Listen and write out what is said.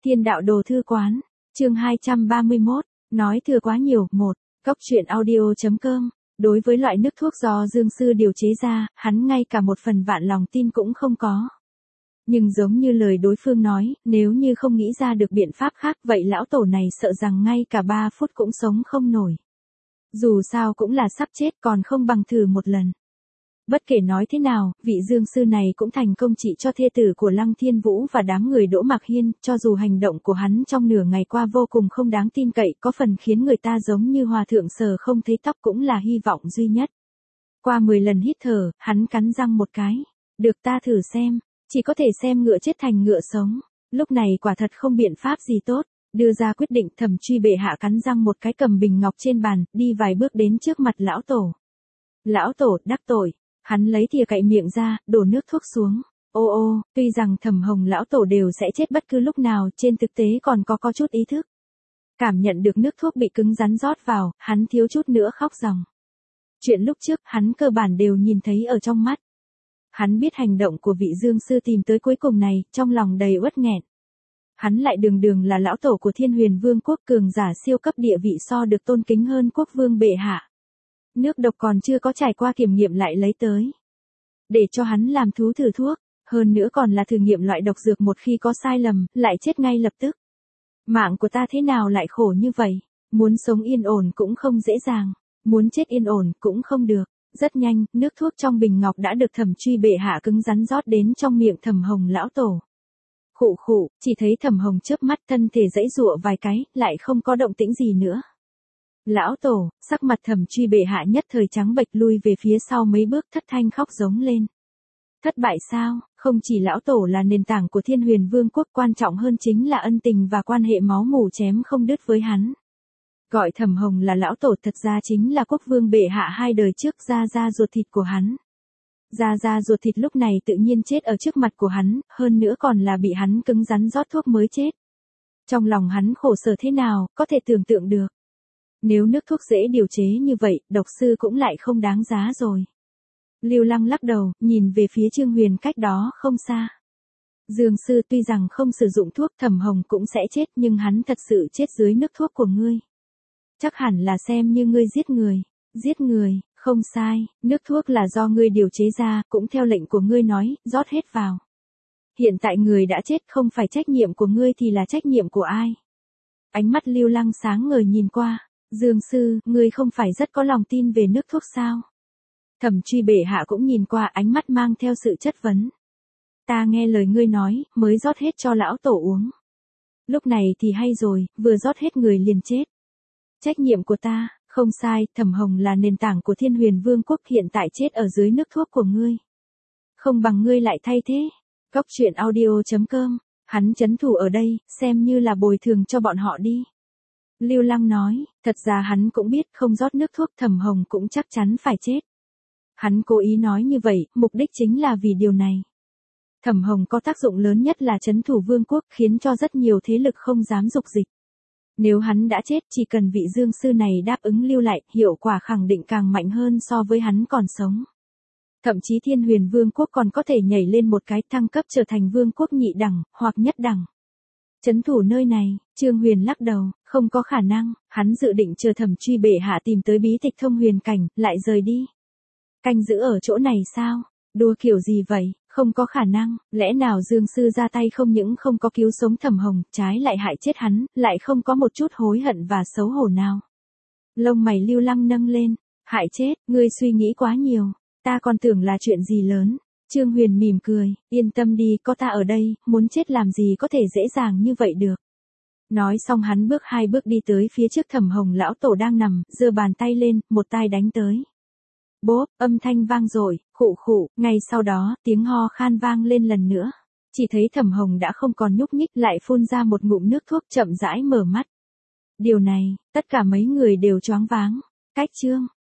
Thiên đạo đồ thư quán, chương 231, nói thừa quá nhiều, 1, Cốc truyện audio.com. Đối với loại nước thuốc do Dương Sư điều chế ra, hắn ngay cả một phần vạn lòng tin cũng không có. Nhưng giống như lời đối phương nói, nếu như không nghĩ ra được biện pháp khác vậy lão tổ này sợ rằng ngay cả 3 phút cũng sống không nổi. Dù sao cũng là sắp chết còn không bằng thử một lần. Bất kể nói thế nào, vị Dương Sư này cũng thành công trị cho thê tử của Lăng Thiên Vũ và đám người Đỗ Mạc Hiên, cho dù hành động của hắn trong nửa ngày qua vô cùng không đáng tin cậy, có phần khiến người ta giống như hòa thượng sờ không thấy tóc cũng là hy vọng duy nhất. Qua 10 lần hít thở, hắn cắn răng một cái. Được ta thử xem, chỉ có thể xem ngựa chết thành ngựa sống. Lúc này quả thật không biện pháp gì tốt. Đưa ra quyết định, Thẩm Truy bệ hạ cắn răng một cái cầm bình ngọc trên bàn, đi vài bước đến trước mặt lão tổ. Lão tổ, đắc tội. Hắn lấy thìa cậy miệng ra, đổ nước thuốc xuống. Ô ô, tuy rằng Thẩm Hồng lão tổ đều sẽ chết bất cứ lúc nào, trên thực tế còn có chút ý thức. Cảm nhận được nước thuốc bị cứng rắn rót vào, hắn thiếu chút nữa khóc ròng. Chuyện lúc trước, hắn cơ bản đều nhìn thấy ở trong mắt. Hắn biết hành động của vị Dương Sư tìm tới cuối cùng này, trong lòng đầy uất nghẹn. Hắn lại đường đường là lão tổ của Thiên Huyền Vương quốc, cường giả siêu cấp địa vị so được tôn kính hơn quốc vương bệ hạ. Nước độc còn chưa có trải qua kiểm nghiệm lại lấy tới. Để cho hắn làm thú thử thuốc, hơn nữa còn là thử nghiệm loại độc dược, một khi có sai lầm, lại chết ngay lập tức. Mạng của ta thế nào lại khổ như vậy, muốn sống yên ổn cũng không dễ dàng, muốn chết yên ổn cũng không được. Rất nhanh, nước thuốc trong bình ngọc đã được Thẩm Truy bệ hạ cứng rắn rót đến trong miệng Thẩm Hồng lão tổ. Khụ khụ, chỉ thấy Thẩm Hồng chớp mắt, thân thể giãy giụa vài cái, lại không có động tĩnh gì nữa. Lão tổ, sắc mặt Thẩm Truy bệ hạ nhất thời trắng bệch, lui về phía sau mấy bước, thất thanh khóc giống lên. Thất bại sao? Không chỉ lão tổ là nền tảng của Thiên Huyền Vương quốc, quan trọng hơn chính là ân tình và quan hệ máu mủ chém không đứt với hắn. Gọi Thẩm Hồng là lão tổ thật ra chính là quốc vương bệ hạ 2 đời trước, gia ruột thịt của hắn. Gia ruột thịt lúc này tự nhiên chết ở trước mặt của hắn, hơn nữa còn là bị hắn cứng rắn rót thuốc mới chết. Trong lòng hắn khổ sở thế nào, có thể tưởng tượng được. Nếu nước thuốc dễ điều chế như vậy, độc sư cũng lại không đáng giá rồi. Lưu Lăng lắc đầu, nhìn về phía Trương Huyền cách đó không xa. Dương Sư tuy rằng không sử dụng thuốc, Thẩm Hồng cũng sẽ chết, nhưng hắn thật sự chết dưới nước thuốc của ngươi. Chắc hẳn là xem như ngươi giết người. Giết người, không sai, nước thuốc là do ngươi điều chế ra, cũng theo lệnh của ngươi nói, rót hết vào. Hiện tại người đã chết, không phải trách nhiệm của ngươi thì là trách nhiệm của ai? Ánh mắt Lưu Lăng sáng ngời nhìn qua. Dương Sư, ngươi không phải rất có lòng tin về nước thuốc sao? Thẩm Truy bệ hạ cũng nhìn qua, ánh mắt mang theo sự chất vấn. Ta nghe lời ngươi nói, mới rót hết cho lão tổ uống. Lúc này thì hay rồi, vừa rót hết người liền chết. Trách nhiệm của ta, không sai, Thẩm Hồng là nền tảng của Thiên Huyền Vương quốc, hiện tại chết ở dưới nước thuốc của ngươi. Không bằng ngươi lại thay thế. Cốc truyện audio.com, hắn trấn thủ ở đây, xem như là bồi thường cho bọn họ đi. Lưu Lăng nói, thật ra hắn cũng biết không rót nước thuốc Thẩm Hồng cũng chắc chắn phải chết. Hắn cố ý nói như vậy, mục đích chính là vì điều này. Thẩm Hồng có tác dụng lớn nhất là trấn thủ vương quốc, khiến cho rất nhiều thế lực không dám dục dịch. Nếu hắn đã chết, chỉ cần vị Dương Sư này đáp ứng lưu lại, hiệu quả khẳng định càng mạnh hơn so với hắn còn sống. Thậm chí Thiên Huyền Vương quốc còn có thể nhảy lên một cái, thăng cấp trở thành vương quốc nhị đẳng, hoặc nhất đẳng. Trấn thủ nơi này, Trương Huyền lắc đầu, không có khả năng, hắn dự định chờ Thẩm Truy bệ hạ tìm tới bí tịch thông huyền cảnh, lại rời đi. Canh giữ ở chỗ này sao? Đùa kiểu gì vậy? Không có khả năng, lẽ nào Dương Sư ra tay không những không có cứu sống Thẩm Hồng, trái lại hại chết hắn, lại không có một chút hối hận và xấu hổ nào. Lông mày Lưu Lăng nâng lên, hại chết, ngươi suy nghĩ quá nhiều, ta còn tưởng là chuyện gì lớn. Trương Huyền mỉm cười, yên tâm đi, có ta ở đây, muốn chết làm gì có thể dễ dàng như vậy được. Nói xong hắn bước 2 bước đi tới phía trước Thẩm Hồng lão tổ đang nằm, giơ bàn tay lên, một tay đánh tới. Bốp, âm thanh vang dội, khụ khụ, ngay sau đó, tiếng ho khan vang lên lần nữa. Chỉ thấy Thẩm Hồng đã không còn nhúc nhích, lại phun ra một ngụm nước thuốc, chậm rãi mở mắt. Điều này, tất cả mấy người đều choáng váng. Cách chương,